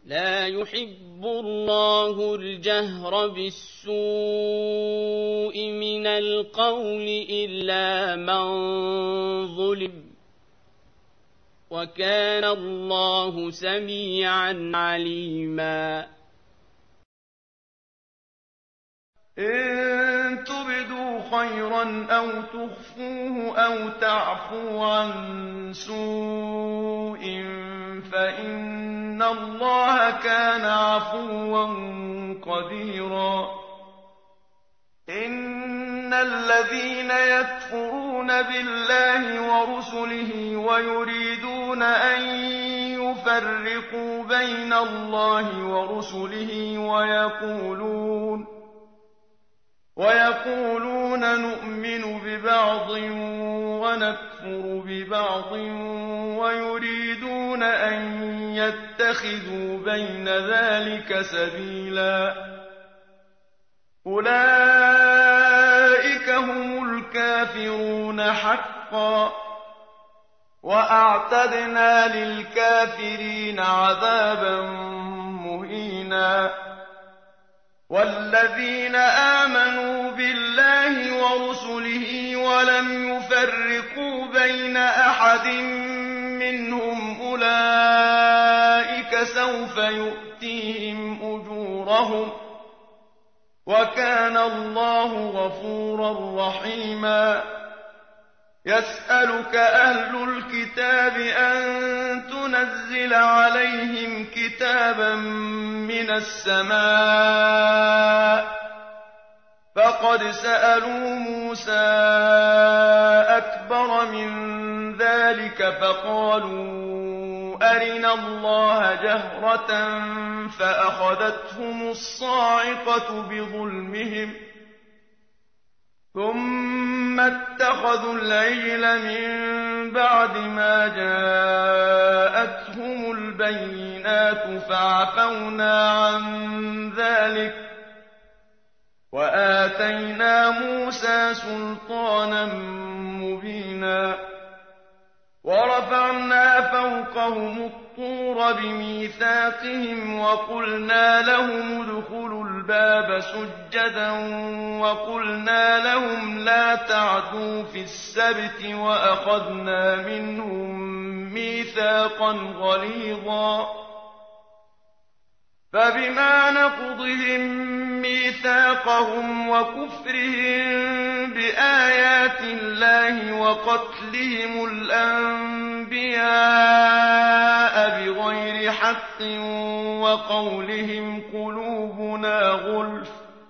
لا يحب الله الجهر بالسوء من القول إلا من ظلم وكان الله سميعا عليما إن تبدوا خيرا أو تخفوه أو تعفو عن سوء فإن الله كان عفوا قديرا إن الذين يكفرون بالله ورسله ويريدون أن يفرقوا بين الله ورسله ويقولون نؤمن ببعض ونكفر ببعض ويريدون أن يتخذوا بين ذلك سبيلا أولئك هم الكافرون حقا وأعتدنا للكافرين عذابا مهينا والذين آمنوا بالله ورسله ولم يفرقوا بين أحد منهم أولئك سوف يؤتيهم أجورهم وكان الله غفورا رحيما يسألك أهل الكتاب أن تنزل عليهم كتابا من السماء فقد سألوا موسى أكبر من ذلك فقالوا أرنا الله جهرة فأخذتهم الصاعقة بظلمهم ثم اتخذوا العجل من بعد ما جاءتهم البينات فعفونا عن ذلك وآتينا موسى سلطانا مبينا ورفعنا فوقهم الطور بميثاقهم وقلنا لهم ادخلوا الباب سجدا وقلنا لهم لا تعدوا في السبت وأخذنا منهم ميثاقا غليظا فبما نقضهم ميثاقهم وكفرهم بآيات الله وقتلهم الأنبياء بغير حق وقولهم قلوبنا غلف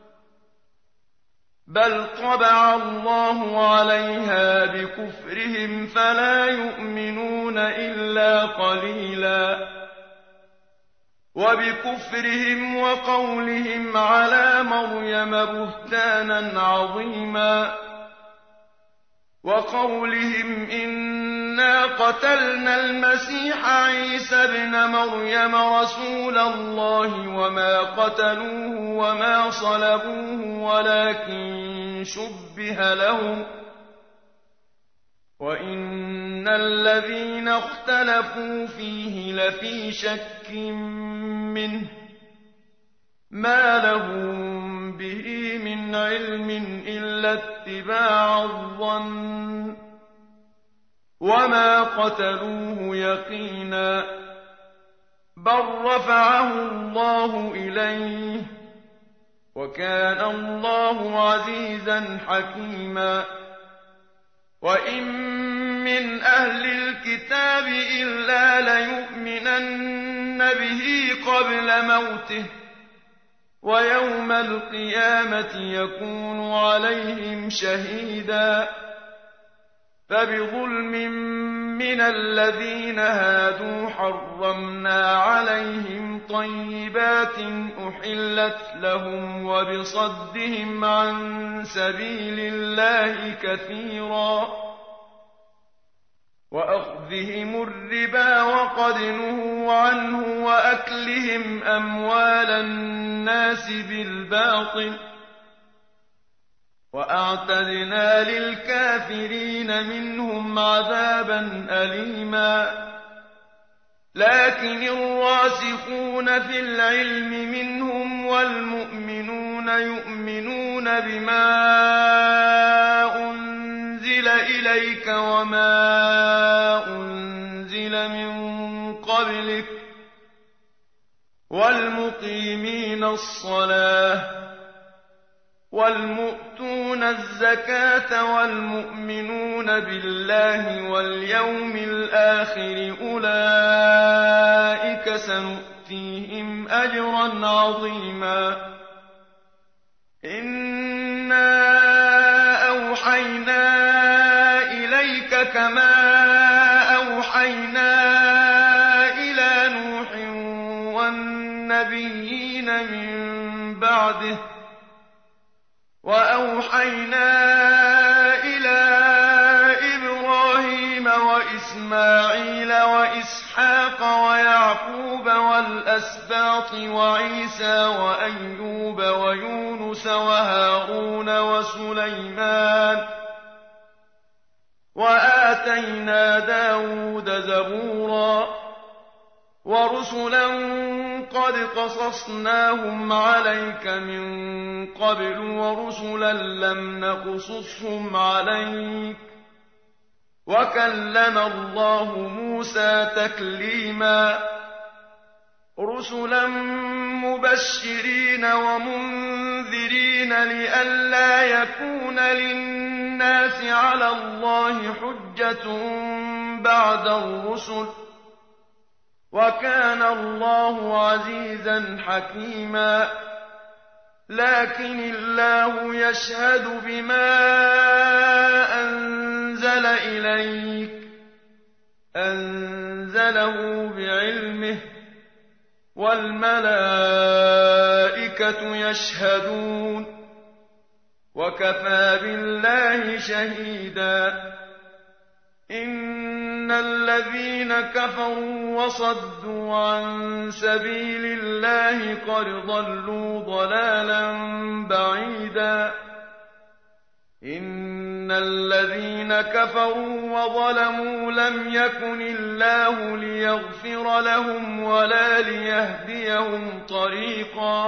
بل طبع الله عليها بكفرهم فلا يؤمنون إلا قليلا وبكفرهم وقولهم على مريم بهتانا عظيما وقولهم إنا قتلنا المسيح عيسى ابن مريم رسول الله وما قتلوه وما صلبوه ولكن شبه لهم وإن الذين اختلفوا فيه لفي شك منه ما لهم به من علم إلا اتباع الظن وما قتلوه يقينا بل رفعه الله إليه وكان الله عزيزا حكيما وإن من أهل الكتاب إلا ليؤمنن به قبل موته ويوم القيامة يكون عليهم شهيدا فبظلم من الذين هادوا حرمنا عليهم طيبات أحلت لهم وبصدهم عن سبيل الله كثيرا وأخذهم الربا وقد نهوا عنه وأكلهم أموال الناس بالباطل وأعتدنا للكافرين منهم عذابا أليما لكن الراسخون في العلم منهم والمؤمنون يؤمنون بما أنزل إليك وما أنزل من قبلك والمقيمين الصلاة والمؤتون الزكاة والمؤمنون بالله واليوم الآخر أولئك سنؤتيهم أجرا عظيما إنا أوحينا إليك كما أوحينا إلى نوح والنبيين من بعده وأوحينا إلى إبراهيم وإسماعيل وإسحاق ويعقوب والأسباط وعيسى وأيوب ويونس وهارون وسليمان وآتينا داود زبورا ورسلا قد قصصناهم عليك من قبل ورسلا لم نقصصهم عليك وكلم الله موسى تكليما رسلا مبشرين ومنذرين لئلا يكون للناس على الله حجة بعد الرسل وكان الله عزيزا حكيما لكن الله يشهد بما أنزل إليك أنزله بعلمه والملائكة يشهدون وكفى بالله شهيدا إن الذين كفروا وصدوا عن سبيل الله قد ضلوا ضلالا بعيدا إن الذين كفروا وظلموا لم يكن الله ليغفر لهم ولا ليهديهم طريقا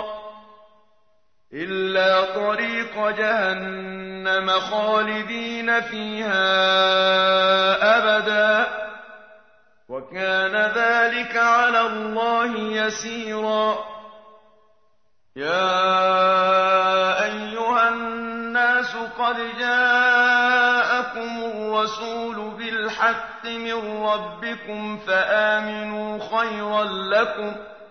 إلا طريق جهنم خالدين فيها أبدا وكان ذلك على الله يسيرا يا أيها الناس قد جاءكم الرسول بالحق من ربكم فآمنوا خيرا لكم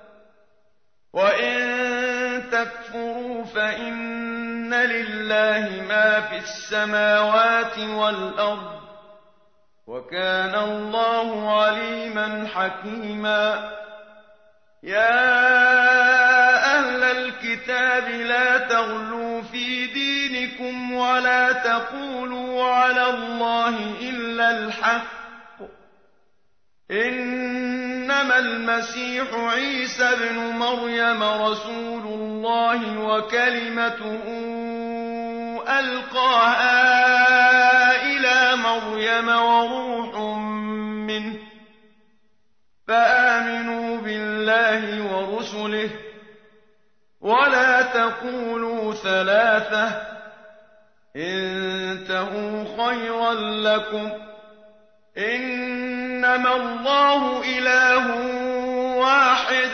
وإن تكفروا فإن لله ما في السماوات والأرض وكان الله عليما حكيما يا أهل الكتاب لا تغلوا في دينكم ولا تقولوا على الله إلا الحق إنما المسيح عيسى ابن مريم رسول الله وكلمته ألقاها إلى مريم وروح منه فآمنوا بالله ورسله ولا تقولوا ثلاثة انتهوا خيرا لكم إنما الله إله واحد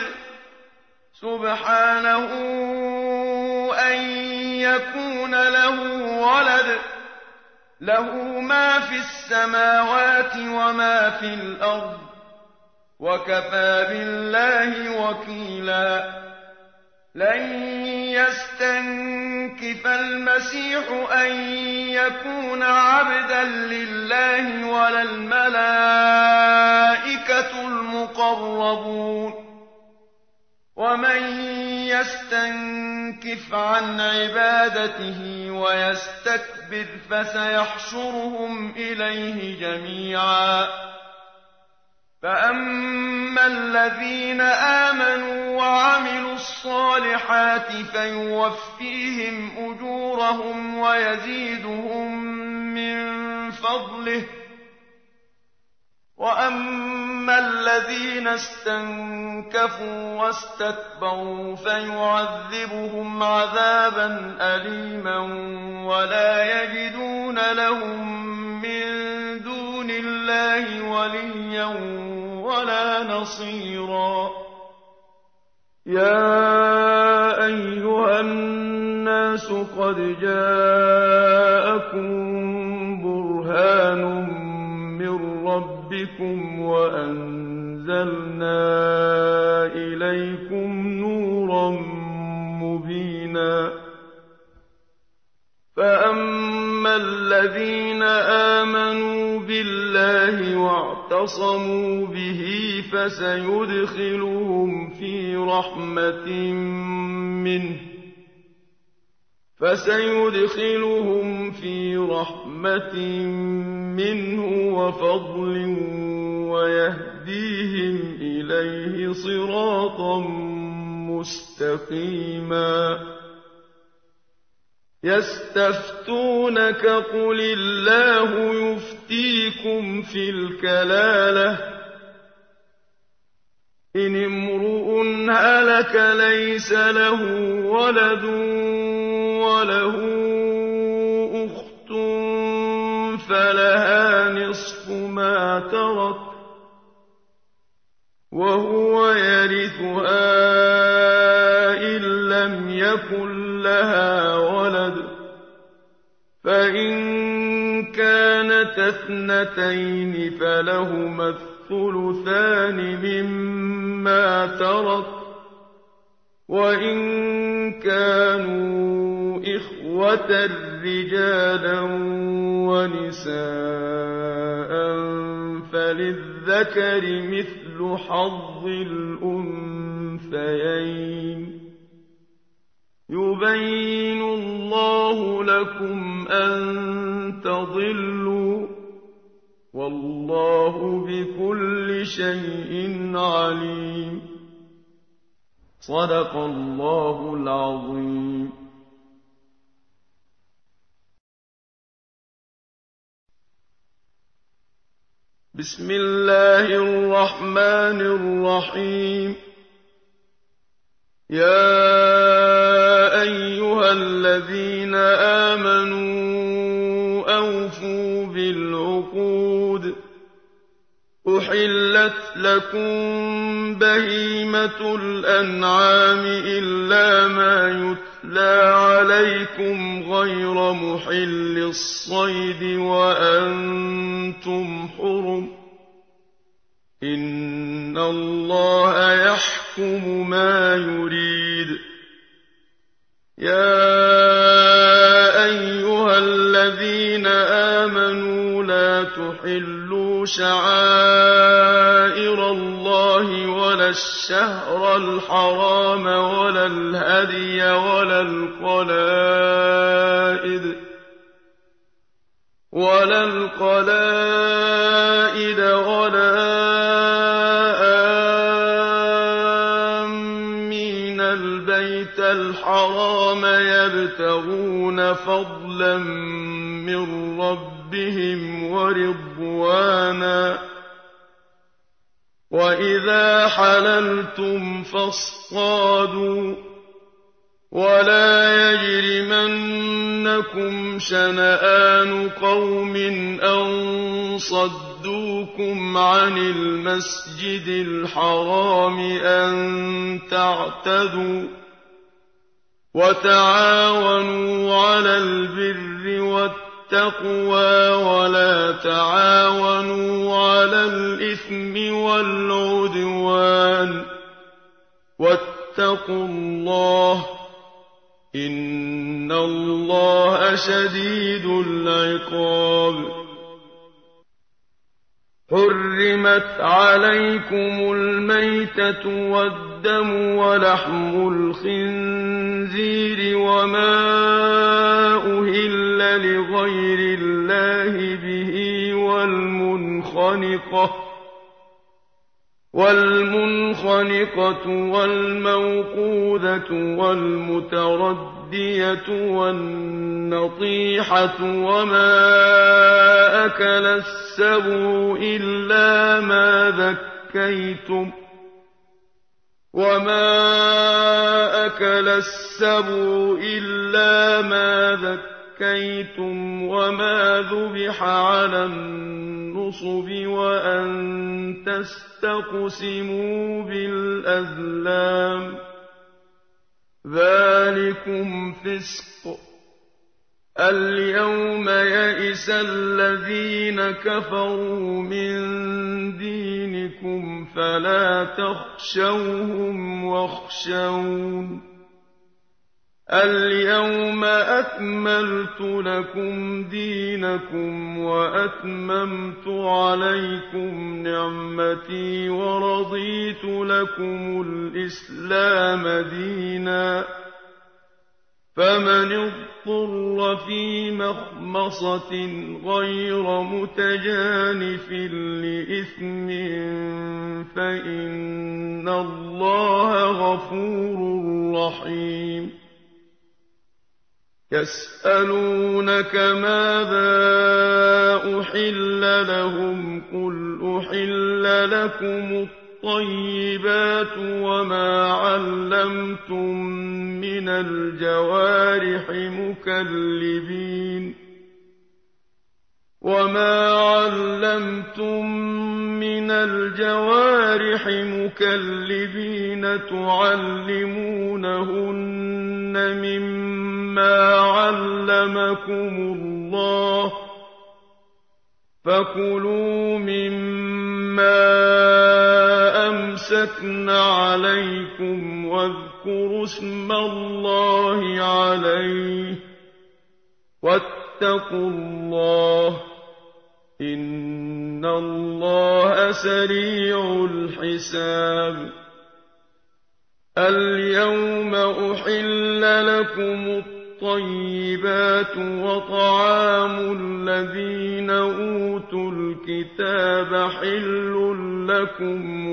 سبحانه أن يكون له ولد له ما في السماوات وما في الأرض وكفى بالله وكيلا لن يستنكف المسيح أن يكون عبدا لله ولا الملائكة المقربون ومن يستنكف عن عبادته ويستكبر فسيحشرهم إليه جميعا فأما الذين آمنوا وعملوا الصالحات فيوفيهم أجورهم ويزيدهم من فضله وَأَمَّا الَّذِينَ اسْتَنكَفُوا وَاسْتَكْبَرُوا فَيُعَذِّبُهُمْ عَذَابًا أَلِيمًا وَلَا يَجِدُونَ لَهُم مِّن دُونِ اللَّهِ وَلِيًّا وَلَا نَصِيرًا يَا أَيُّهَا النَّاسُ قَدْ جَاءَكُم بُرْهَانٌ مِّن رَّبِّكُمْ وَأَنزَلْنَا إِلَيْكُمْ نُورًا مُّبِينًا فَأَمَّا الَّذِينَ آمَنُوا بِاللَّهِ وَاعْتَصَمُوا بِهِ فَسَيُدْخِلُهُمْ فِي رَحْمَةٍ مِّنْهُ وَفَضْلٍ وَيَهْدِيهِمْ إِلَيْهِ صِرَاطًا مُّسْتَقِيمًا يَسْتَفْتُونَكَ قُلِ اللَّهُ يُفْتِيكُمْ فِي الْكَلَالَةِ إِنِ امْرُؤٌ هَلَكَ لَيْسَ لَهُ وَلَدٌ وَلَهُ أُخْتٌ فَلَهَا نِصْفُ مَا تَرَكَ وَهُوَ يَرِثُهَا إِن لَّمْ يَكُن لَّهَا وَلَدٌ ۚ فَإِن كَانَتَا اثْنَتَيْنِ فَلَهُمَا الثُّلُثَانِ مِمَّا تَرَكَ ۚ وَإِن كَانُوا إِخْوَةً رِّجَالًا وَنِسَاءً فَلِلذَّكَرِ مِثْلُ حَظِّ الْأُنثَيَيْنِ ۗ يُبَيِّنُ اللَّهُ لَكُمْ أَن تَضِلُّوا ۗ وَاللَّهُ بِكُلِّ شَيْءٍ عَلِيمٌ صدق الله العظيم. بسم الله الرحمن الرحيم. يا أيها الذين آمنوا أوفوا بالعقود أحلت لكم بهيمة الأنعام إلا ما يتلى عليكم غير محل الصيد وأنتم حرم إن الله يحكم ما يريد. يا أيها الذين آمنوا لا تحلوا شعائر الله ولا الشهر الحرام ولا الهدي ولا القلائد ولا آمين البيت الحرام يبتغون فضلا من ربهم ورضوانا وإذا حللتم فاصطادوا ولا يجرمنكم شنآن قوم أن صدوكم عن المسجد الحرام أن تعتدوا وتعاونوا على البر والتقوى ولا تعاونوا على الإثم والعدوان واتقوا الله إن الله شديد العقاب. حرمت عليكم الميتة والدم ولحم الخنزير وما أهل لغير الله به وَالْمُنْخَنِقَةُ وَالْمَوْقُوذَةُ وَالْمُتَرَدِّيَةُ وَالنَّطِيحَةُ وَمَا أَكَلَ السَّبُعُ إِلَّا مَا ذَكَّيْتُمْ وَمَا ذُبِحَ عَلَى النُّصُبِ وَأَن تَسْتَقْسِمُوا بِالْأَزْلَامِ ۚ ذَٰلِكُمْ فِسْقٌ ۗ الْيَوْمَ يَئِسَ الَّذِينَ كَفَرُوا مِن دِينِكُمْ فَلَا تَخْشَوْهُمْ وَاخْشَوْنِ ۚ الْيَوْمَ أَكْمَلْتُ لَكُمْ دِينَكُمْ وَأَتْمَمْتُ عَلَيْكُمْ نِعْمَتِي وَرَضِيتُ لَكُمُ الْإِسْلَامَ دِينًا ۚ فَمَنِ اضْطُرَّ فِي مَخْمَصَةٍ غَيْرَ مُتَجَانِفٍ لِّإِثْمٍ فَإِنَّ اللَّهَ غَفُورٌ رَّحِيمٌ يَسْأَلُونَكَ مَاذَا أُحِلَّ لَهُمْ ۖ قُلْ أُحِلَّ لَكُمُ الطَّيِّبَاتُ وَمَا عَلَّمْتُم مِّنَ الْجَوَارِحِ مُكَلِّبِينَ تُعَلِّمُونَهُنَّ مِمَّا عَلَّمَكُمُ اللَّهُ ۖ فَكُلُوا مِمَّا أَمْسَكْنَ عَلَيْكُمْ وَاذْكُرُوا اسْمَ اللَّهِ عَلَيْهِ ۖ وَاتَّقُوا اللَّهَ ۚ إِنَّ اللَّهَ سَرِيعُ الْحِسَابِ الْيَوْمَ أُحِلَّ لَكُمُ الطَّيِّبَاتُ وَطَعَامُ الَّذِينَ أُوتُوا الْكِتَابَ حِلٌّ لَّكُمْ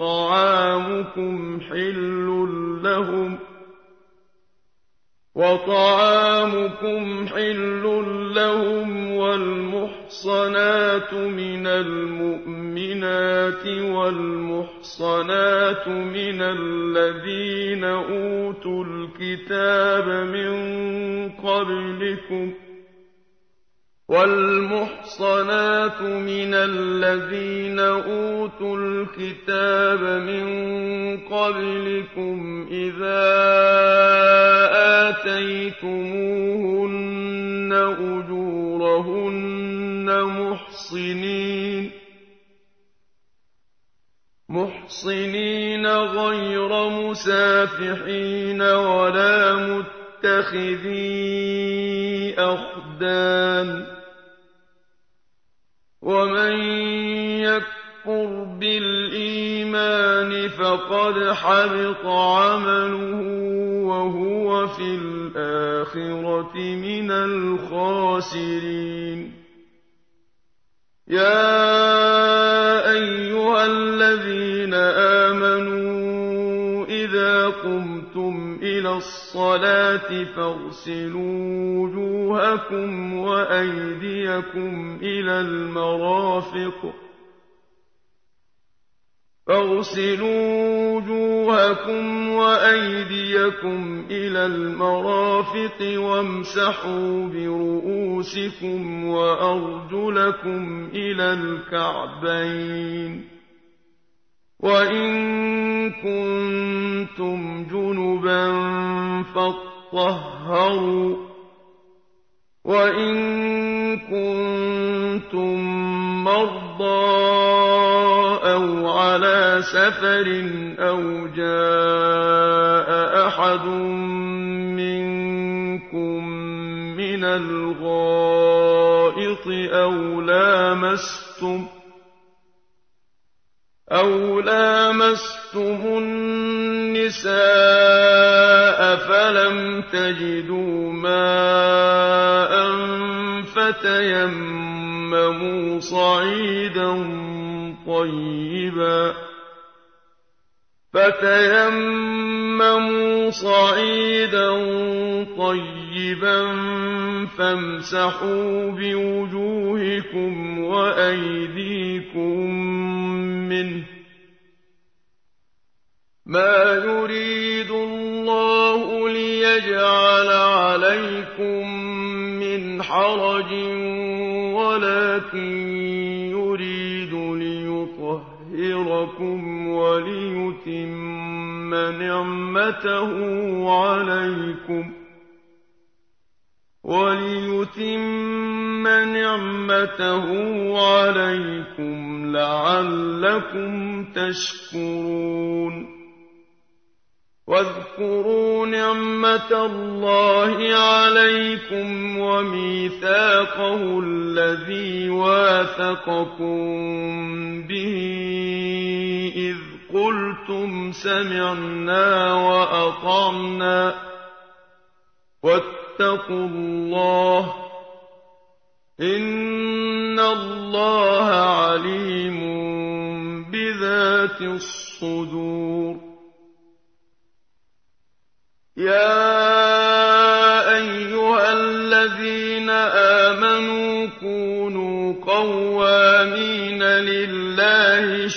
وَطَعَامُكُمْ حِلٌّ لَّهُمْ وَالْمُحْصَنَاتُ مِنَ الْمُؤْمِنَاتِ وَالْمُحْصَنَاتُ مِنَ الَّذِينَ أُوتُوا الْكِتَابَ مِن قَبْلِكُمْ إِذَا آتَيْتُمُوهُنَّ أُجُورَهُنَّ مُحْصِنِينَ غَيْرَ مُسَافِحِينَ وَلَا مُتَّخِذِي أَخْدَانٍ ۗ وَمَن يَكْفُرْ بِالْإِيمَانِ فَقَدْ حَبِطَ عَمَلُهُ وَهُوَ فِي الْآخِرَةِ مِنَ الْخَاسِرِينَ يَا أَيُّهَا الَّذِينَ آمَنُوا إِذَا قُمْتُمْ إِلَى الصَّلَاةِ فَاغْسِلُوا وُجُوهَكُمْ وَأَيْدِيَكُمْ إِلَى الْمَرَافِقِ وَامْسَحُوا بِرُءُوسِكُمْ وَأَرْجُلَكُمْ إِلَى الْكَعْبَيْنِ ۚ وَإِن كُنتُمْ جُنُبًا فَاطَّهَّرُوا ۚ وَإِن كُنتُم مَّرْضَىٰ أَوْ عَلَىٰ سَفَرٍ أَوْ جَاءَ أَحَدٌ مِّنكُم مِّنَ الْغَائِطِ أَوْ لَامَسْتُمُ النِّسَاءَ فَلَمْ تَجِدُوا مَاءً فتيمموا صعيدا طيبا فَتَيَمَّمُوا صَعِيدًا طَيِّبًا فَامْسَحُوا بِوُجُوهِكُمْ وَأَيْدِيكُم مِّنْهُ ۚ مَا يُرِيدُ اللَّهُ لِيَجْعَلَ عَلَيْكُم مِّنْ حَرَجٍ وَلَٰكِن يُرِيدُ لِيُطَهِّرَكُمْ وَلِيُتِمَّ نِعْمَتَهُ عَلَيْكُمْ لَعَلَّكُمْ تَشْكُرُونَ وَاذْكُرُوا نِعْمَةَ اللَّهِ عَلَيْكُمْ وَمِيثَاقَهُ الَّذِي وَاثَقَكُم بِهِ إِذْ قُلْتُمْ سَمِعْنَا وَأَطَعْنَا ۖ وَاتَّقُوا اللَّهَ ۚ إِنَّ اللَّهَ عَلِيمٌ بِذَاتِ الصُّدُورِ. يَا أَيُّهَا الَّذِينَ آمَنُوا كُونُوا قَوَّامِينَ لِلَّهِ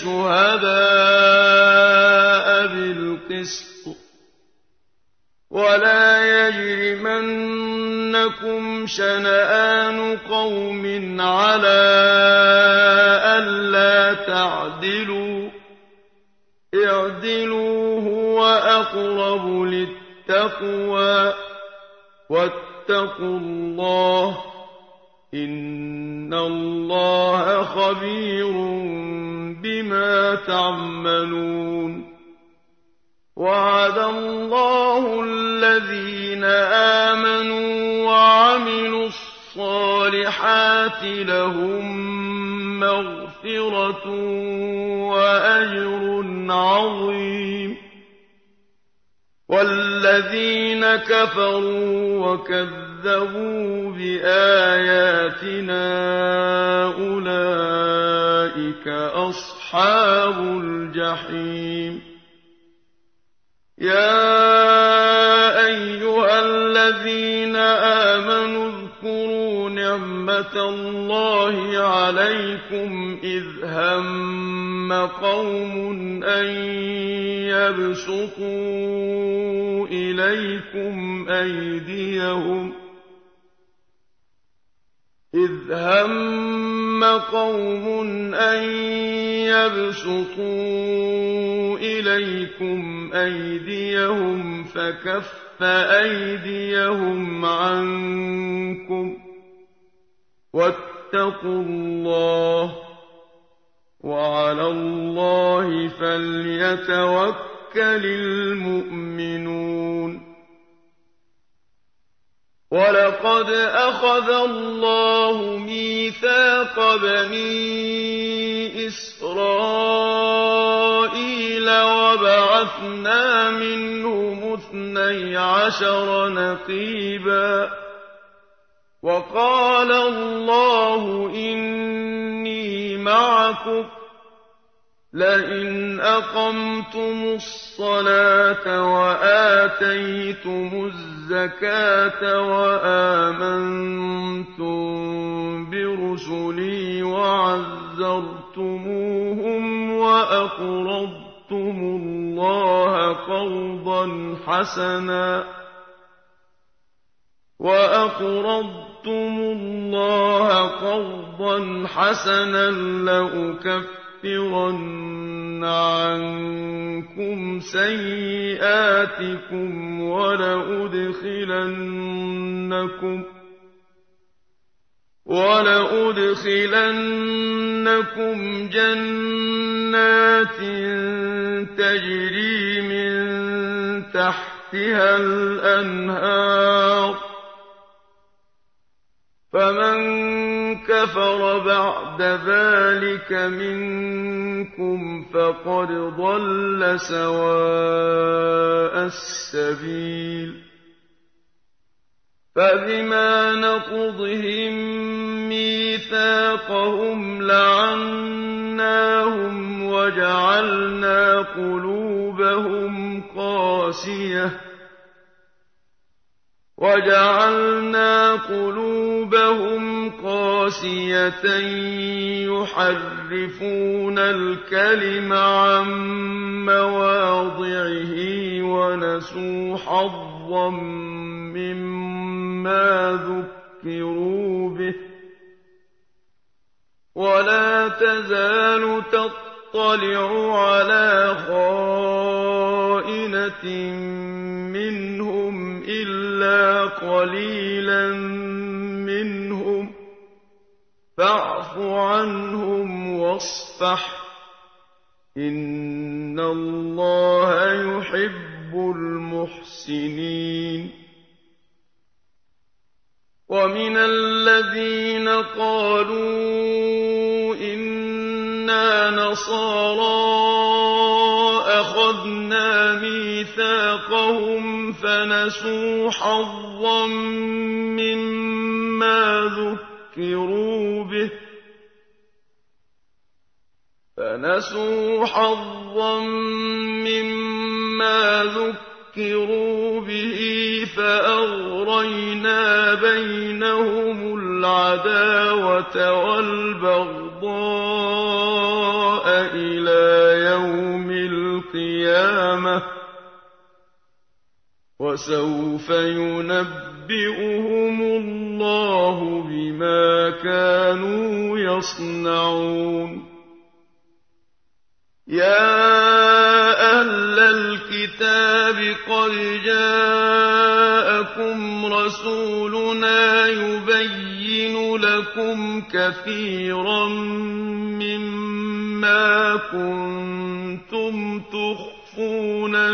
شُهَدَاءَ بِالْقِسْطِ ۖ وَلَا يَجْرِمَنَّكُمْ شَنَآنُ قَوْمٍ عَلَىٰ أَلَّا تَعْدِلُوا ۚ اعْدِلُوا هُوَ أَقْرَبُ لِلتَّقْوَىٰ ۖ وَاتَّقُوا اللَّهَ ۚ إِنَّ اللَّهَ خَبِيرٌ بِمَا تَعْمَلُونَ. وَعَدَ اللَّهُ الَّذِينَ آمَنُوا وَعَمِلُوا الصَّالِحَاتِ لَهُم مَّغْفِرَةٌ وَأَجْرٌ عَظِيمٌ. وَالَّذِينَ كَفَرُوا وَكَذَّبُوا بِآيَاتِنَا أُولَٰئِكَ أَصْحَابُ الْجَحِيمِ. يَا أَيُّهَا الَّذِينَ آمَنُوا اذْكُرُوا نِعْمَةَ اللَّهِ عَلَيْكُمْ إِذْ هَمَّ قَوْمٌ أَن يَبْسُطُوا إِلَيْكُمْ أَيْدِيَهُمْ فَكَفَّ أَيْدِيَهُمْ عَنكُمْ ۖ وَاتَّقُوا اللَّهَ ۚ وَعَلَى اللَّهِ فَلْيَتَوَكَّلِ الْمُؤْمِنُونَ. وَلَقَدْ أَخَذَ اللَّهُ مِيثَاقَ بَنِي إِسْرَائِيلَ وَبَعَثْنَا مِنْهُمُ 12 نَقِيبًا ۖ وَقَالَ اللَّهُ إِنِّي مَعَكُمْ ۖ لَئِنْ أَقَمْتُمُ الصَّلَاةَ وَآتَيْتُمُ الزَّكَاةَ وَآمَنتُم بِرُسُلِي وَعَزَّرْتُمُوهُمْ وَأَقْرَضْتُمُ اللَّهَ قَرْضًا حَسَنًا لَّأُكَفِّرَنَّ عَنكُمْ سَيِّئَاتِكُمْ وَلَأُدْخِلَنَّكُمْ جَنَّاتٍ تَجْرِي مِن تَحْتِهَا الْأَنْهَارُ ۚ فَمَن كَفَرَ بَعْدَ ذَٰلِكَ مِنكُمْ فَقَدْ ضَلَّ سَوَاءَ السَّبِيلِ. فبما نقضهم ميثاقهم لعناهم وجعلنا قلوبهم قاسية يحرفون الكلم عن مواضعه ونسوا حظا مما ذكروا به ولا تزال تطلع على خائنة منهم إلا قليلا منهم فاعف عنهم واصفح إن الله يحب المحسنين ومن الذين قالوا إنا نصارى أخذنا ميثاقهم فنسوا حظا مما ذكروا به فأغرينا بينهم العداوة والبغضاء إلى يوم القيامة وسوف ينبئهم الله بما كانوا يصنعون يا أهل الكتاب قد جاءكم رسولنا يبين لكم كثيرا مما كنتم تخفون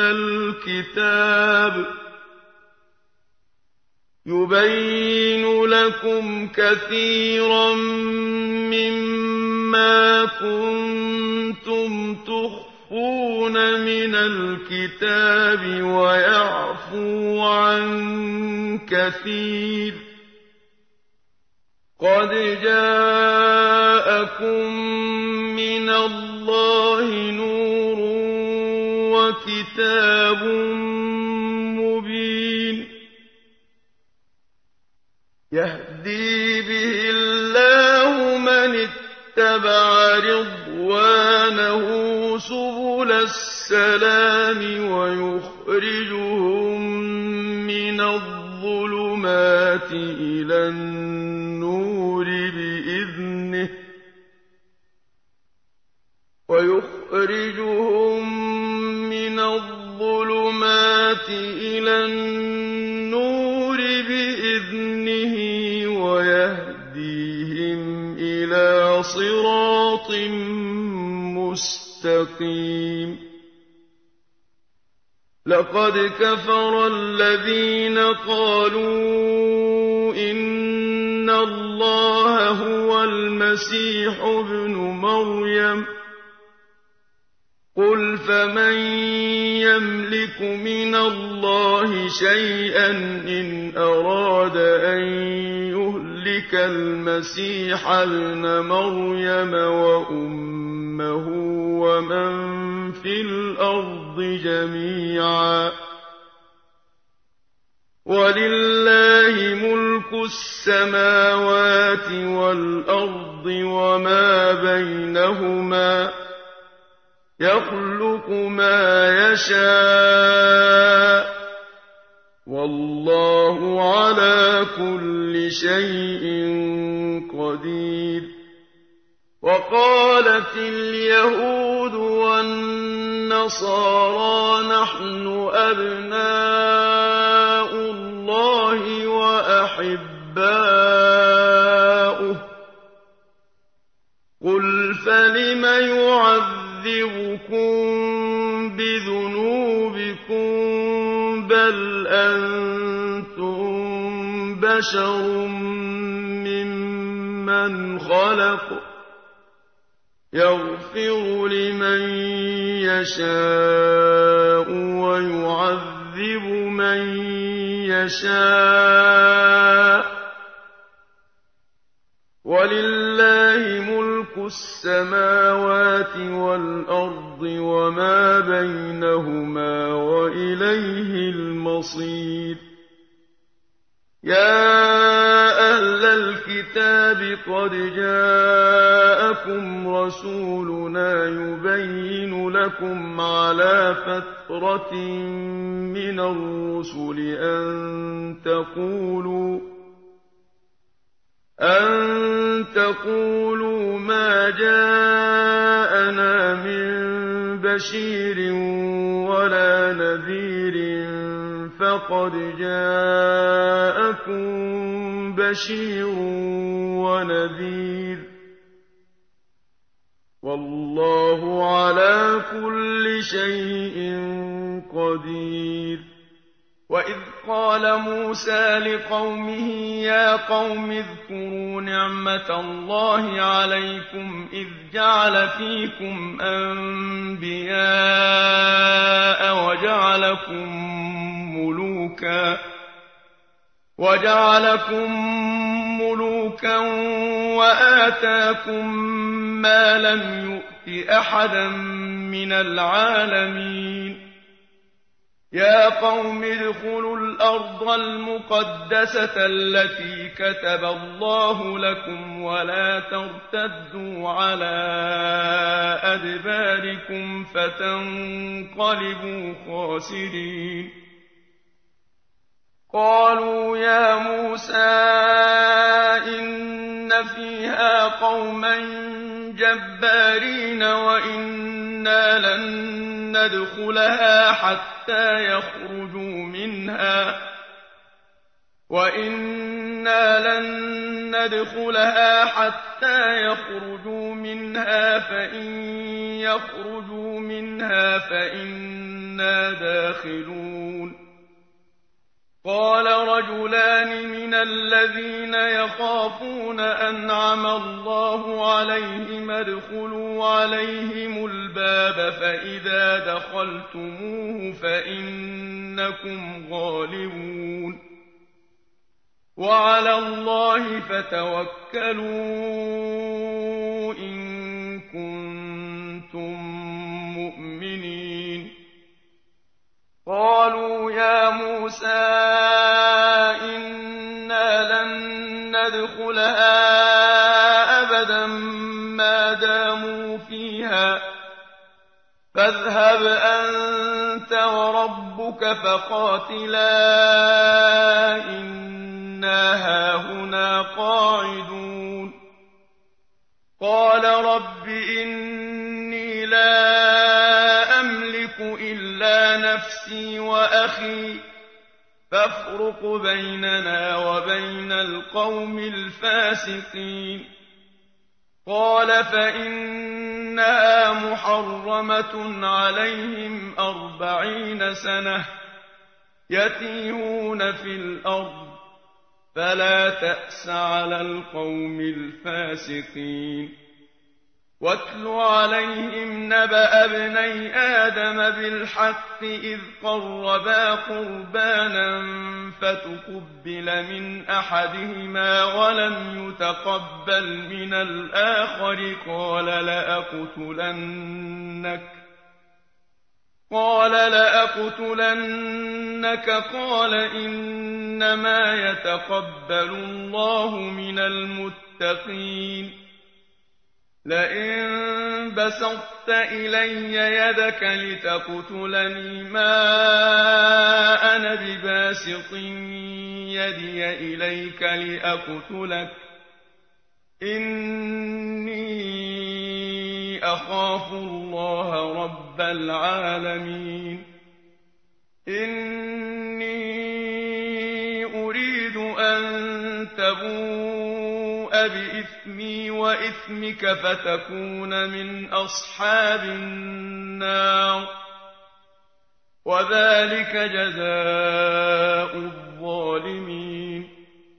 من الكتاب ويعفو عن كثير قد جاءكم من الله نور وكتاب مبين يهدي به الله من اتبع رضوانه سبل السلام ويخرجهم من الظلمات إلى النور بإذنه ويهديهم إلى صراط مستقيم لقد كفر الذين قالوا إن الله هو المسيح ابن مريم قل فمن يملك من الله شيئا إن أراد أن يهلك المسيح ابن مريم وأمه ومن في الأرض جميعا ولله ملك السماوات والأرض وما بينهما يخلق ما يشاء والله على كل شيء قدير وقالت اليهود والنصارى نحن أبناء الله وأحباؤه قل فلم يعذبكم بذنوبكم بل أنتم بشر ممن خلق يغفر لمن يشاء ويعذب من يشاء السماوات والأرض وما بينهما وإليه المصير يا أهل الكتاب قد جاءكم رسولنا يبين لكم على فترة من الرسل أن تقولوا ما جاءنا من بشير ولا نذير فقد جاءكم بشير ونذير والله على كل شيء قدير وإذ قال موسى لقومه يا قوم اذكروا نعمة الله عليكم إذ جعل فيكم أنبياء وجعلكم ملوكا وآتاكم ما لم يؤت أحدا من العالمين يا قوم ادخلوا الأرض المقدسة التي كتب الله لكم ولا ترتدوا على أدباركم فتنقلبوا خاسرين قالوا يا موسى إن فيها قوما جبارين وإنا لن ندخلها حتى يخرجوا منها فإن يخرجوا منها فإنا داخلون قال رجلان من الذين يخافون أنعم الله عليهم ادخلوا عليهم الباب فإذا دخلتموه فإنكم غالبون وعلى الله فتوكلوا إن كنتم مؤمنين قالوا يا موسى إنا لن ندخلها أبدا ما داموا فيها فاذهب أنت وربك فقاتلا إنا هاهنا قاعدون قال رب إني لا أملك إلا نفسي وأخي فافرق بيننا وبين القوم الفاسقين قال فإنها محرمة عليهم 40 سنة يتيهون في الأرض فلا تأس على القوم الفاسقين واتل عليهم نبأ ابني آدم بالحق إذ قربا قربانا فتقبل من أحدهما ولم يتقبل من الآخر قال لأقتلنك قال إنما يتقبل الله من المتقين لئن بسطت إلي يدك لتقتلني ما أنا بباسط يدي إليك لأقتلك إني أخاف الله رب العالمين إني أريد أن تبوء بإثمي وإثمك فتكون من أصحاب النار وذلك جزاء الظالمين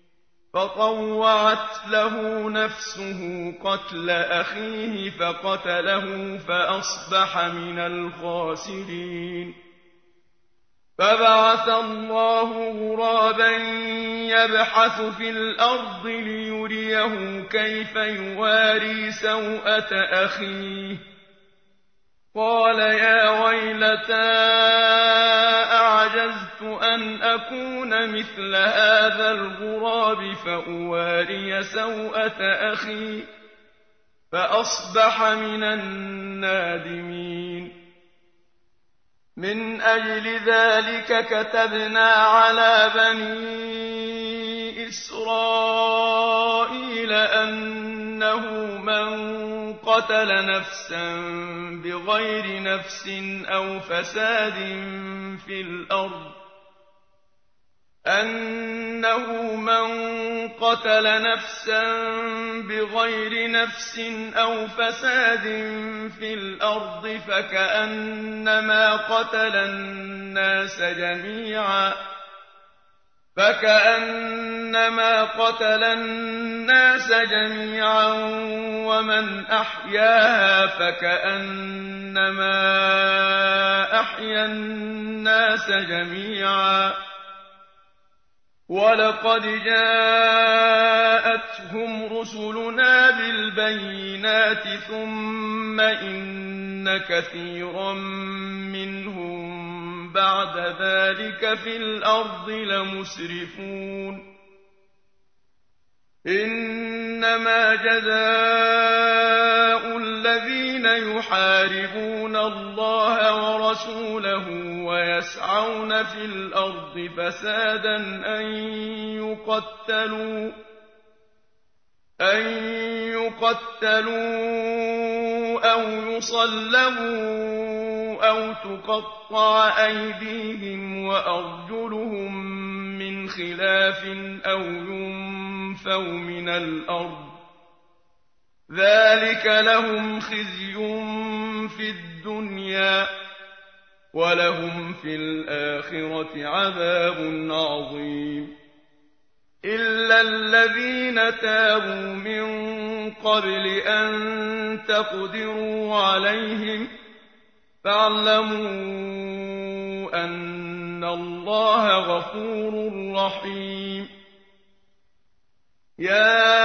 فطوعت له نفسه قتل أخيه فقتله فأصبح من الخاسرين فبعث الله غرابا يبحث في الأرض ليريه كيف يواري سوءة أخيه قال يا ويلتى أعجزت أن أكون مثل هذا الغراب فأواري سوءة أخي فأصبح من النادمين من أجل ذلك كتبنا على بني إسرائيل أنه من قتل نفسا بغير نفس أو فساد في الأرض فكأنما قتل الناس جميعا ومن أحياها فكأنما أحيا الناس جميعا ولقد جاءتهم رسلنا بالبينات ثم إن كثيرا منهم بعد ذلك في الأرض لمسرفون إنما جزاء الذين يحاربون الله ورسوله ويسعون في الأرض فسادا أن يقتلوا أو يصلبوا أو تقطع أيديهم وأرجلهم من خلاف أو ينفوا من الأرض ذلك لهم خزي في الدنيا ولهم في الآخرة عذاب عظيم إلا الذين تابوا من قبل أن تقدروا عليهم فاعلموا أن الله غفور رحيم يا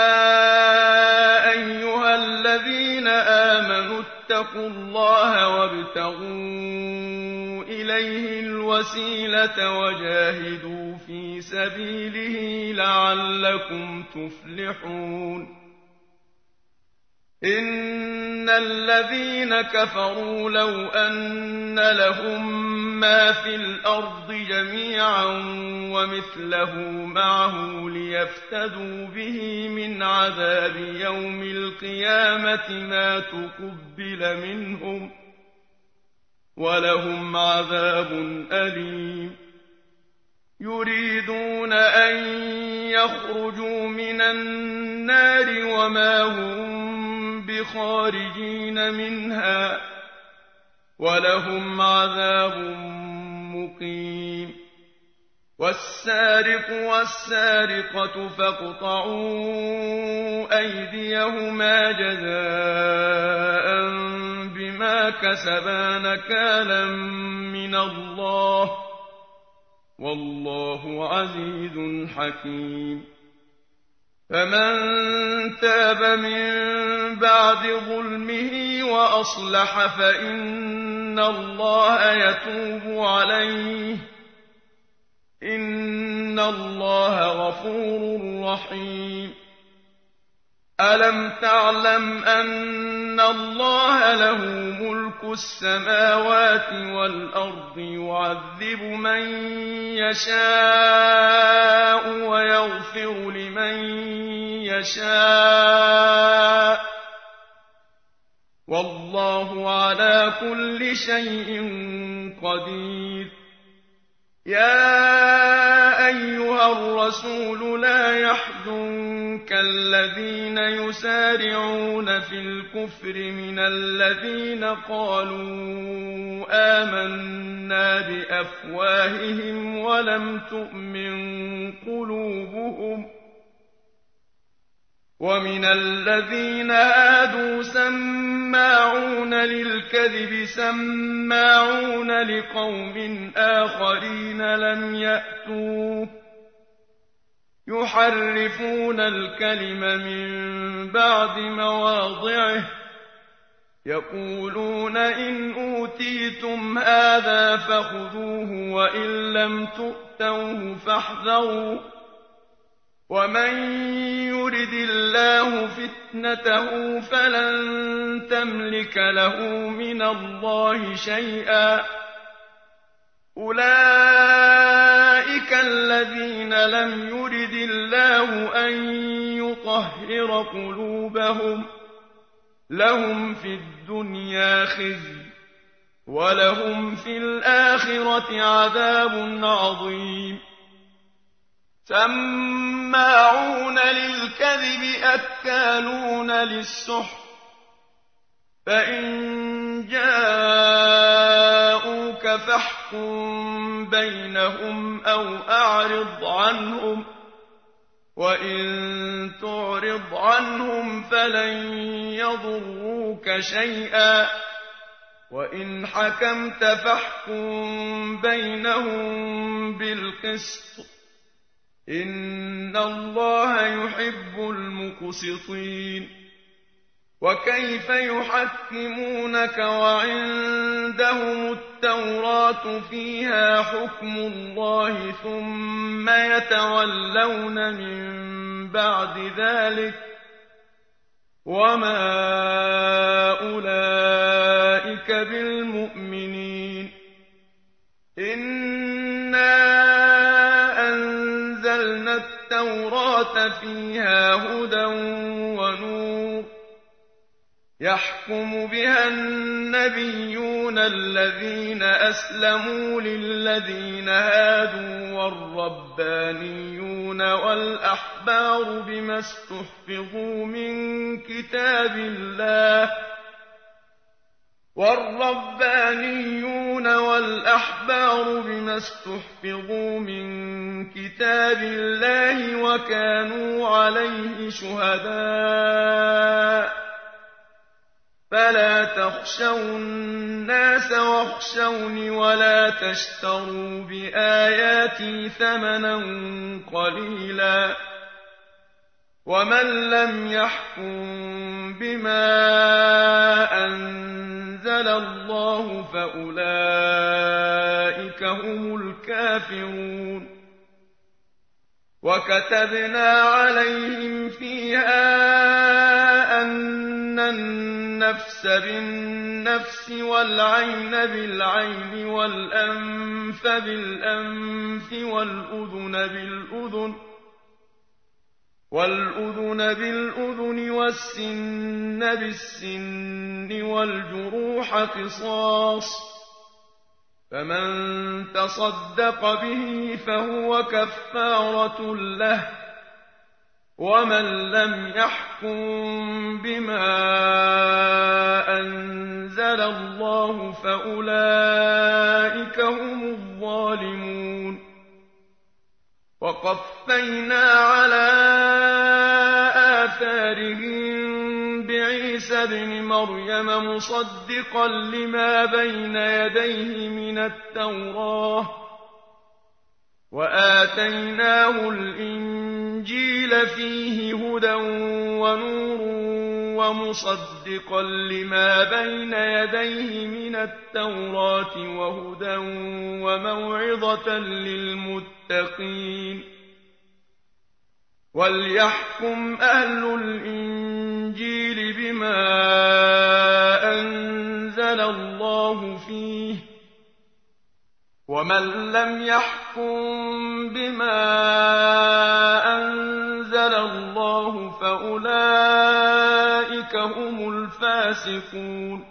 أيها الذين آمنوا اتقوا الله وابتغوا إليه الوسيلة وجاهدوا في سبيله لعلكم تفلحون إن الذين كفروا لو أن لهم ما في الأرض جميعا ومثله معه ليفتدوا به من عذاب يوم القيامة ما تقبل منهم ولهم عذاب أليم يريدون أن يخرجوا من النار وما هم بخارجين منها ولهم عذاب مقيم والسارق والسارقة فاقطعوا أيديهما جزاء بما كسبا نكالا من الله والله عزيز حكيم فمن تاب من بعد ظلمه وأصلح فإن الله يتوب عليه إن الله غفور رحيم ألم تعلم أن الله له ملك السماوات والأرض يعذب من يشاء ويغفر لمن يشاء والله على كل شيء قدير يا أيها الرسول لا يحزنك الذين يسارعون في الكفر من الذين قالوا آمنا بأفواههم ولم تؤمن قلوبهم ومن الذين هادوا سماعون للكذب سماعون لقوم آخرين لم يأتوك يحرفون الكلم من بعد مواضعه يقولون إن أوتيتم هذا فخذوه وإن لم تؤتوه فاحذروا ومن يرد الله فتنته فلن تملك له من الله شيئا أولئك الذين لم يرد الله أن يطهر قلوبهم لهم في الدنيا خزي ولهم في الآخرة عذاب عظيم سماعون للكذب أكالون للسحت فإن جاءوك فاحكم بينهم أو أعرض عنهم وإن تعرض عنهم فلن يضروك شيئا وإن حكمت فاحكم بينهم بالقسط إن الله يحب المقسطين وكيف يحكمونك وعندهم التوراة فيها حكم الله ثم يتولون من بعد ذلك وما أولئك بالمؤمنين إنا أنزلنا التوراة فيها هدى ونور يحكم بها النبيون الذين أسلموا للذين هادوا والربانيون والأحبار بما استحفظوا من كتاب الله وكانوا عليه شهداء فلا تخشوا الناس واخشوني ولا تشتروا بآياتي ثمنا قليلا ومن لم يحكم بما أنزل الله فأولئك هم الكافرون وكتبنا عليهم فيها أن النفس بالنفس والعين بالعين والأنف بالأنف والأذن بالأذن والسن بالسن والجروح قصاص فمن تصدق به فهو كفارة له ومن لم يحكم بما أنزل الله فأولئك هم الظالمون وقفينا على آثارهم بعيسى ابن مريم مصدقا لما بين يديه من التوراة وآتيناه الإنجيل فيه هدى ونور ومصدقا لما بين يديه من التوراة وهدى وموعظة للمتقين وليحكم أهل الإنجيل بما أنزل الله فيه ومن لم يحكم بما أنزل الله فأولئك هم الفاسقون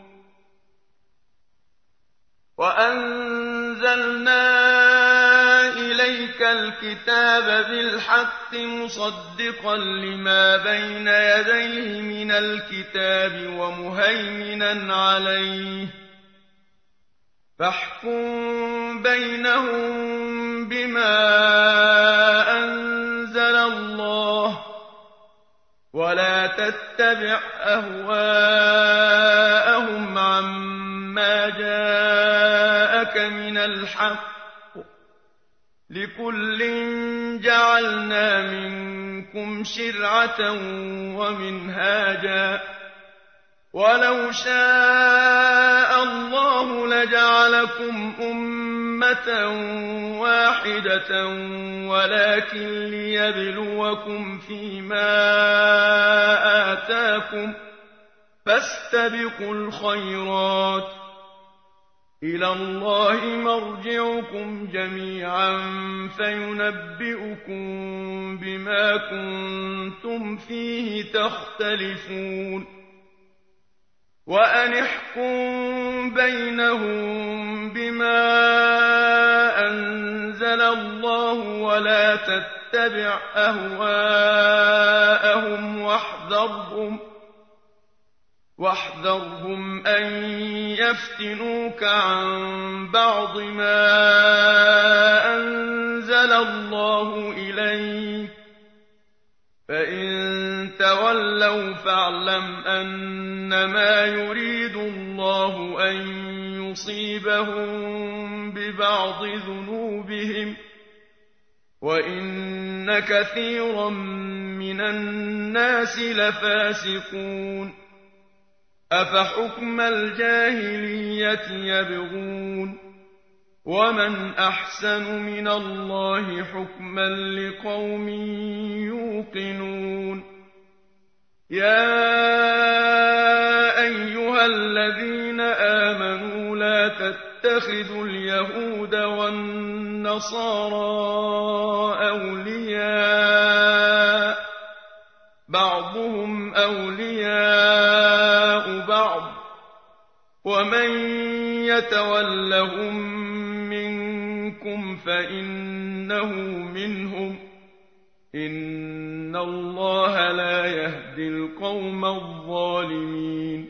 وأنزلنا إليك الكتاب بالحق مصدقا لما بين يديه من الكتاب ومهيمنا عليه فاحكم بينهم بما أنزل الله ولا تتبع أهواءهم عما جاءك من الحق، لكل جعلنا منكم شرعة ومنهاجا، ولو شاء الله لجعلكم أمة واحدة ولكن ليبلوكم فيما آتاكم، فاستبقوا الخيرات، إلى الله مرجعكم جميعا فينبئكم بما كنتم فيه تختلفون. وأن احكم بينهم بما أنزل الله ولا تتبع أهواءهم واحذرهم أن يفتنوك عن بعض ما أنزل الله إليك، فإن تولوا فاعلم أنما يريد الله أن يصيبهم ببعض ذنوبهم، وإن كثيرا من الناس لفاسقون. أفحكم الجاهلية يبغون، ومن أحسن من الله حكما لقوم يوقنون. يا أيها الذين آمنوا لا تتخذوا اليهود والنصارى أولياء، بعضهم أولياء بعض، ومن يتولهم منكم فإنه منهم، إن الله لا يهدي القوم الظالمين.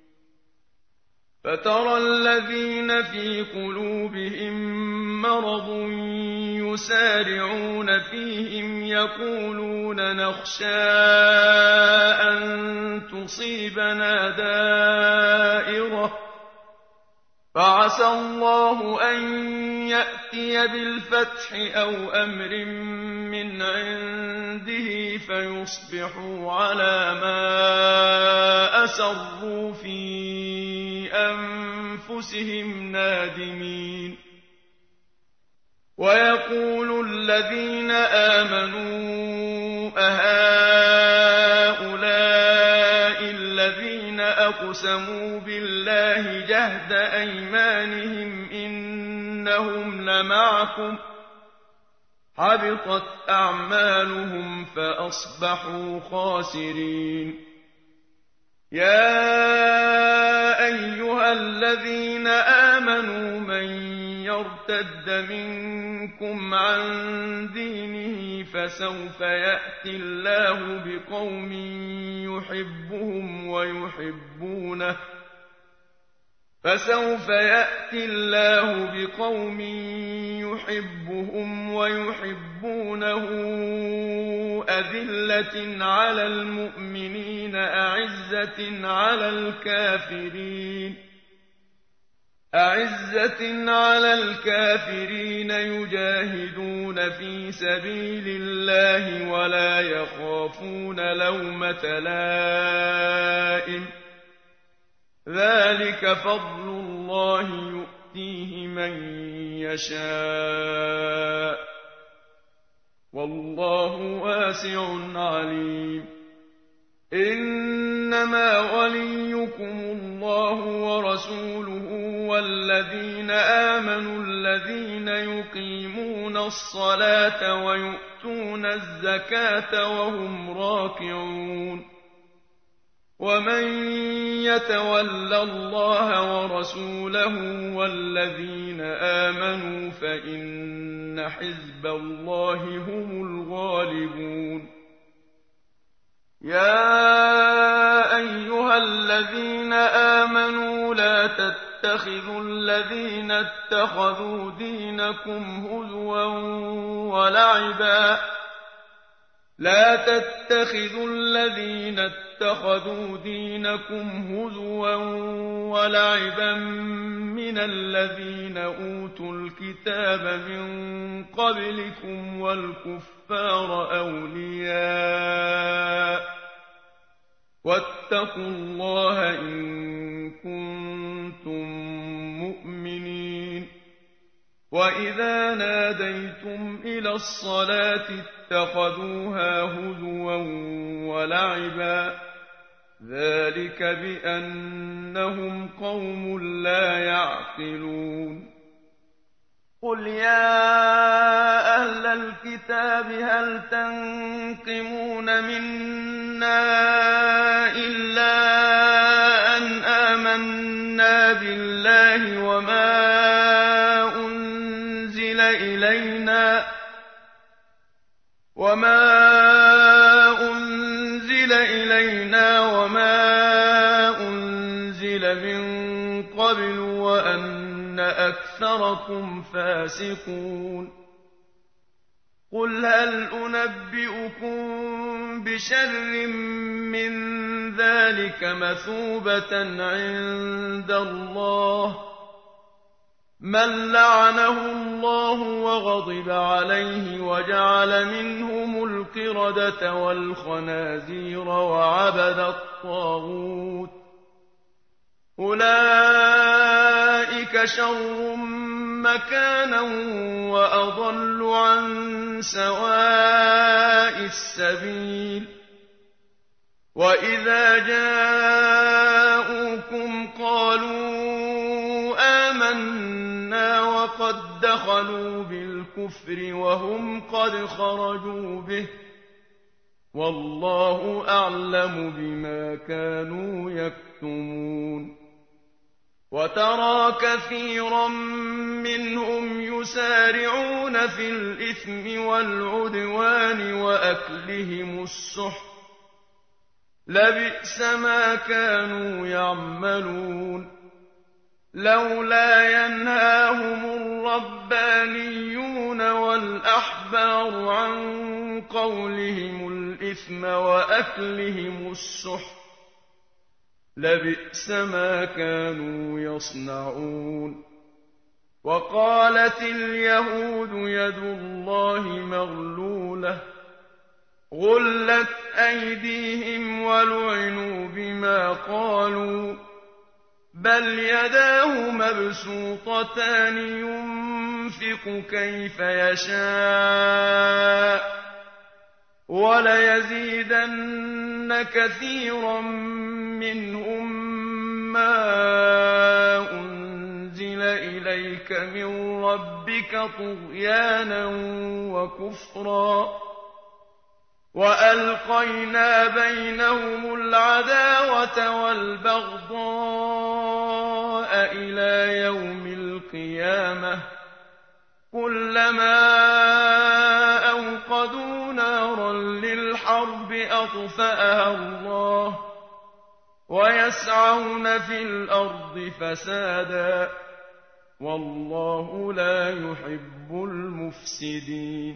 فترى الذين في قلوبهم مرض يسارعون فيهم يقولون نخشى أن تصيبنا دائرة، فعسى الله أن يأتي بالفتح أو أمر من عنده فيصبحوا على ما أسروا في أنفسهم نادمين. ويقول الذين آمنوا أهؤلاء الذين أقسموا بالله جهد أيمانهم إنهم لمعكم، حبطت أعمالهم فأصبحوا خاسرين. يا أيها الذين آمنوا من يرتد منكم عن دينه فسوف يأتي الله بقوم يحبهم ويحبونه أذلة على المؤمنين أعزة على الكافرين يجاهدون في سبيل الله ولا يخافون لومة لائم، ذلك فضل الله يؤتيه من يشاء، والله واسع عليم. إنما وليكم الله ورسوله والذين آمنوا الذين يقيمون الصلاة ويؤتون الزكاة وهم راكعون. ومن يتول الله ورسوله والذين آمنوا فإن حزب الله هم الغالبون. يا أيها الذين آمنوا لا تتخذوا الذين اتخذوا دينكم هزوا ولعبا لا تتخذوا الذين اتخذوا دينكم هزوا ولعبا من الذين أوتوا الكتاب من قبلكم والكفار أولياء واتقوا الله إن كنتم مؤمنين وإذا ناديتم إلى الصلاة اتخذوها هزوا ولعبا ذلك بأنهم قوم لا يعقلون قل يا أهل الكتاب هل تنقمون منا إلا أن آمنا بالله وما أنزل إلينا وما أنزل من قبل وأن أكثركم فاسقون قل هل أنبئكم بشر من ذلك مثوبة عند الله من لعنه الله وغضب عليه وجعل منهم القردة والخنازير وعبد الطاغوت أولئك شر مكانا وأضل عن سواء السبيل وإذا جاءوكم قالوا آمنا وقد دخلوا بالكفر وهم قد خرجوا به والله أعلم بما كانوا يكتمون وترى كثيرا منهم يسارعون في الإثم والعدوان وأكلهم السحت لبئس ما كانوا يعملون لولا ينهاهم الربانيون والأحبار عن قولهم الإثم وأكلهم السحت لبئس ما كانوا يصنعون وقالت اليهود يد الله مغلولة غلت أيديهم ولعنوا بما قالوا بل يداه مبسوطتان ينفق كيف يشاء وليزيدن كثيرا منهم ما أنزل إليك من ربك طغيانا وكفرا وألقينا بينهم العداوة والبغضاء إلى يوم القيامة كلما أوقدوا نارا للحرب أطفأها الله ويسعون في الأرض فسادا والله لا يحب المفسدين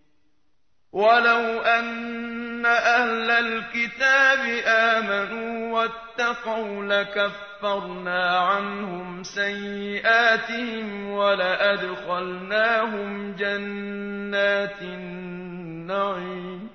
ولو أن أهل الكتاب آمنوا واتقوا لكفرنا عنهم سيئاتهم ولأدخلناهم جنات النعيم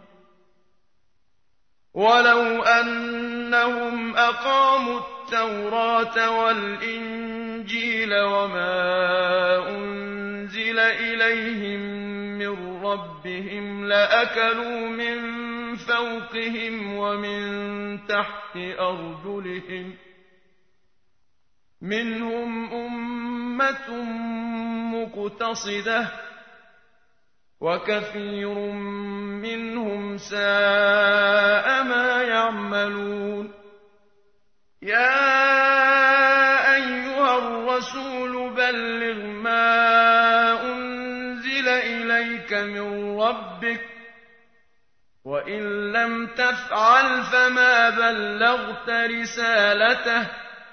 ولو أنهم أقاموا التوراة والإنجيل وما أنزل إليهم من ربهم لأكلوا من فوقهم ومن تحت أرجلهم منهم أمة مقتصدة وكثير منهم ساء ما يعملون يا أيها الرسول بلغ ما أنزل إليك من ربك وإن لم تفعل فما بلغت رسالته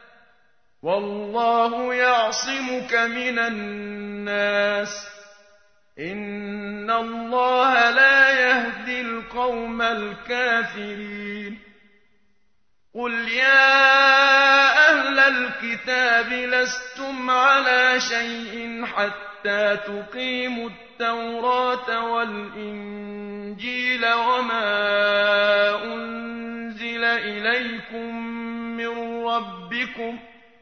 والله يعصمك من الناس إن الله لا يهدي القوم القوم الكافرين قل يا أهل الكتاب لستم على شيء حتى تقيموا التوراة والإنجيل وما أنزل إليكم من ربكم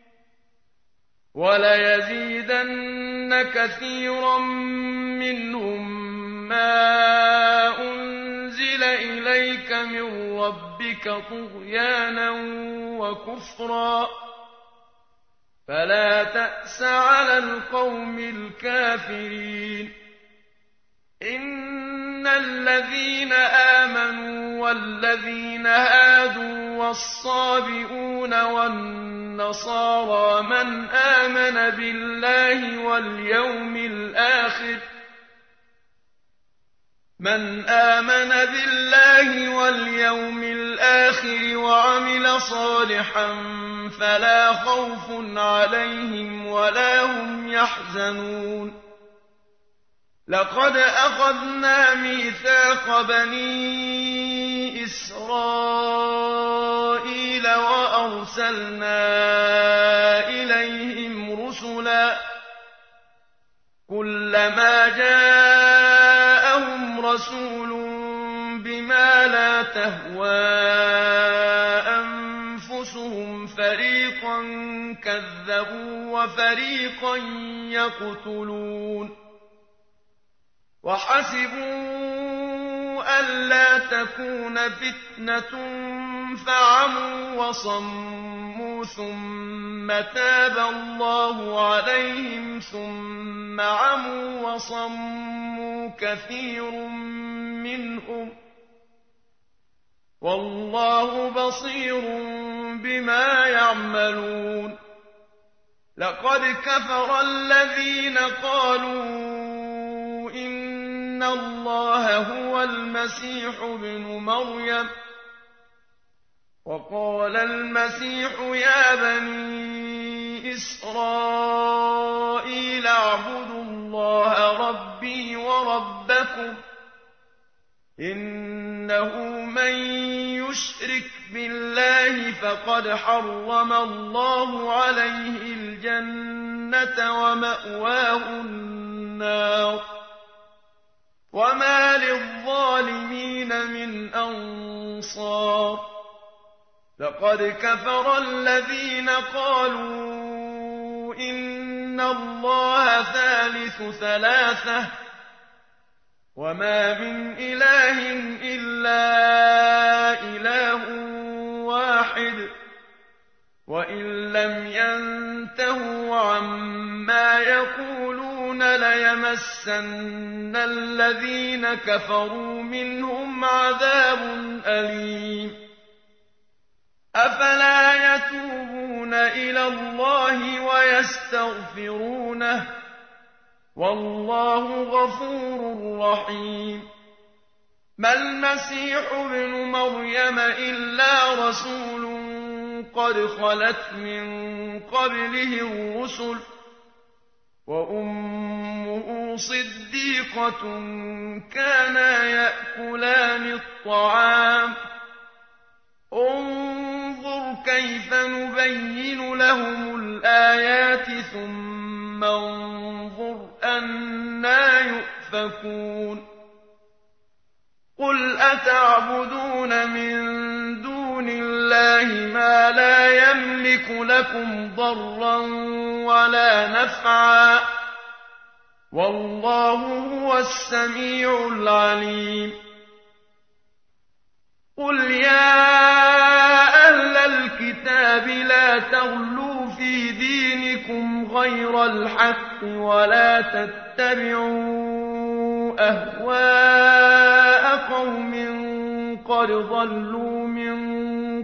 وليزيدن كثيرا منهم ما أنزل إليك من ربك طغيانا وكفرا فلا تأس على القوم الكافرين إن الذين آمنوا والذين هادوا والصابئون والنصارى من آمن بالله واليوم الآخر وعمل صالحا فلا خوف عليهم ولا هم يحزنون لقد أخذنا ميثاق بني إسرائيل وأرسلنا إليهم رسلا كلما جاءهم رسول بما لا تهوى أنفسهم فريقا كذبوا وفريقا يقتلون وحسبوا ألا تكون فتنة فعموا وصموا ثم تاب الله عليهم ثم عموا وصموا كثير منهم والله بصير بما يعملون لقد كفر الذين قالوا إن الله هو المسيح ابن مريم وقال المسيح يا بني إسرائيل اعبدوا الله ربي وربكم إنه من يشرك بالله فقد حرم الله عليه الجنة ومأواه النار وما للظالمين من أنصار لقد كفر الذين قالوا إن الله ثالث ثلاثة وما من إله إلا إله واحد وإن لم ينتهوا عما يقولون ليمسن الذين كفروا منهم عذاب أليم أفلا يتوبون إلى الله ويستغفرونه والله غفور رحيم ما المسيح ابن مريم إلا رسول قد خلت من قبله الرسل وأمه صديقة كانا يأكلان الطعام انظر كيف نبين لهم الآيات ثم انظر أنى يؤفكون قل أتعبدون من دون الله ما لا يملك لكم ضرا ولا نفعا والله هو السميع العليم قل يا أهل الكتاب لا تغلوا في دينكم غير الحق ولا تتبعوا أهواء قوم قد ضلوا من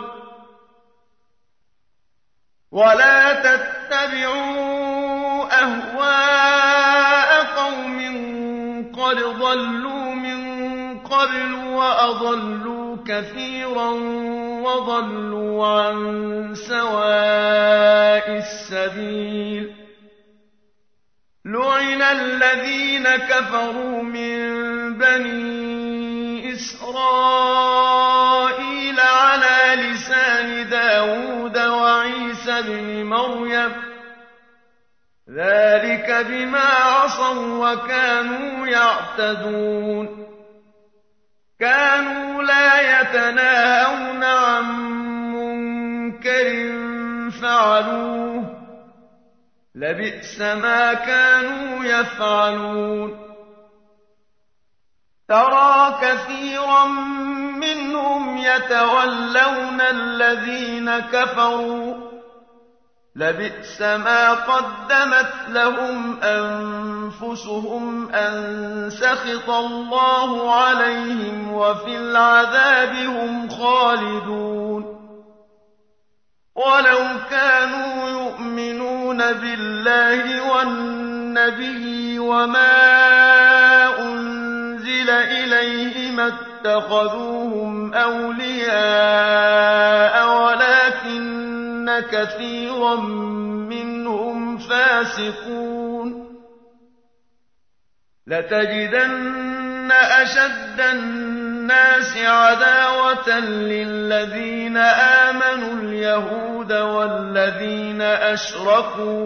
قبل وأضلوا كثيرا وضلوا عن سواء السبيل لعن الذين كفروا من بني إسرائيل على لسان داود وعيسى بن مريم ذلك بما عصوا وكانوا يعتدون كانوا لا يتناهون عن منكر فعلوه لبئس ما كانوا يفعلون ترى كثيرا منهم يتولون الذين كفروا لبئس ما قدمت لهم أنفسهم أن سخط الله عليهم وفي العذاب هم خالدون ولو كانوا يؤمنون بالله والنبي وما أنزل إليه ما اتخذوهم أولياء ولكن كثيرا منهم فاسقون لتجدن أشد الناس عداوة للذين آمنوا اليهود والذين أشركوا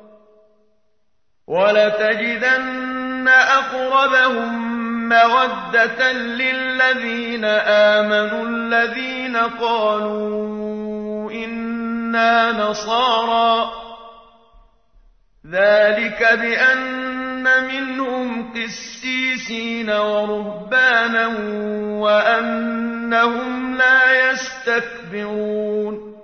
ولتجدن أقربهم مودة للذين آمنوا الذين قالوا إنا نصارى ذلك بأن منهم قسيسين ورهبانا وأنهم لا يستكبرون